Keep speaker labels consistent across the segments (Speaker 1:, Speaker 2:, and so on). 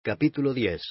Speaker 1: capítulo 10.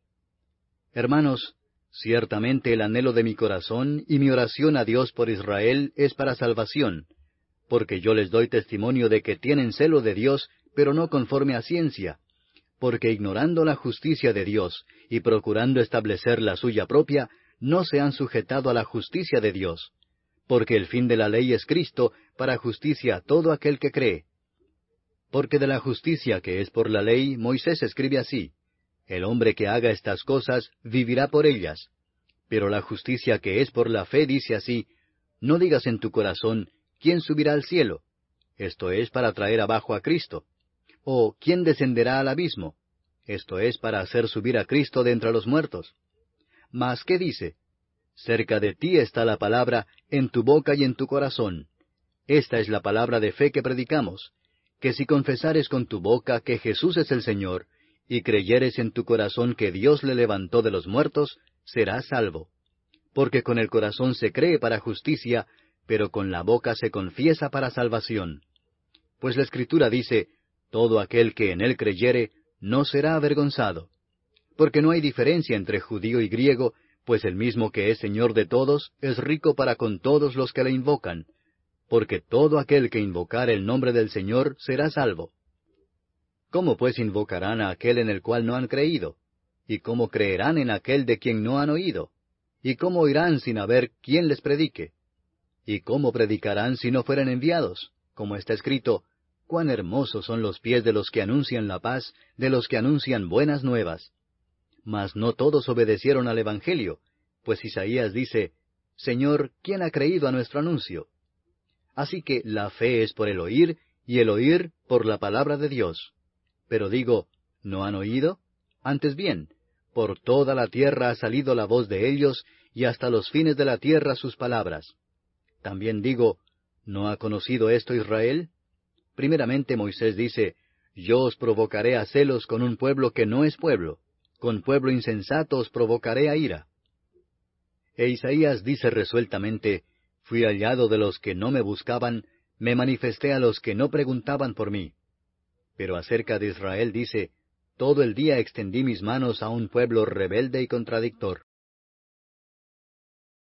Speaker 1: Hermanos, ciertamente el anhelo de mi corazón y mi oración a Dios por Israel es para salvación, porque yo les doy testimonio de que tienen celo de Dios, pero no conforme a ciencia, porque ignorando la justicia de Dios y procurando establecer la suya propia, no se han sujetado a la justicia de Dios, porque el fin de la ley es Cristo para justicia a todo aquel que cree. Porque de la justicia que es por la ley, Moisés escribe así: el hombre que haga estas cosas vivirá por ellas. Pero la justicia que es por la fe dice así: no digas en tu corazón, ¿quién subirá al cielo? Esto es para traer abajo a Cristo. O ¿quién descenderá al abismo? Esto es para hacer subir a Cristo de entre los muertos. Mas, ¿qué dice? Cerca de ti está la palabra, en tu boca y en tu corazón. Esta es la palabra de fe que predicamos, que si confesares con tu boca que Jesús es el Señor, y creyeres en tu corazón que Dios le levantó de los muertos, serás salvo. Porque con el corazón se cree para justicia, pero con la boca se confiesa para salvación. Pues la Escritura dice: todo aquel que en él creyere, no será avergonzado. Porque no hay diferencia entre judío y griego, pues el mismo que es Señor de todos, es rico para con todos los que le invocan. Porque todo aquel que invocare el nombre del Señor será salvo. ¿Cómo pues invocarán a aquel en el cual no han creído? ¿Y cómo creerán en aquel de quien no han oído? ¿Y cómo oirán sin haber quien les predique? ¿Y cómo predicarán si no fueren enviados? Como está escrito: cuán hermosos son los pies de los que anuncian la paz, de los que anuncian buenas nuevas. Mas no todos obedecieron al Evangelio, pues Isaías dice: Señor, ¿quién ha creído a nuestro anuncio? Así que la fe es por el oír, y el oír por la palabra de Dios. Pero digo, ¿no han oído? Antes bien, por toda la tierra ha salido la voz de ellos, y hasta los fines de la tierra sus palabras. También digo, ¿no ha conocido esto Israel? Primeramente Moisés dice: yo os provocaré a celos con un pueblo que no es pueblo, con pueblo insensato os provocaré a ira. E Isaías dice resueltamente: fui hallado de los que no me buscaban, me manifesté a los que no preguntaban por mí. Pero acerca de Israel dice: todo el día extendí mis manos a un pueblo rebelde y contradictor.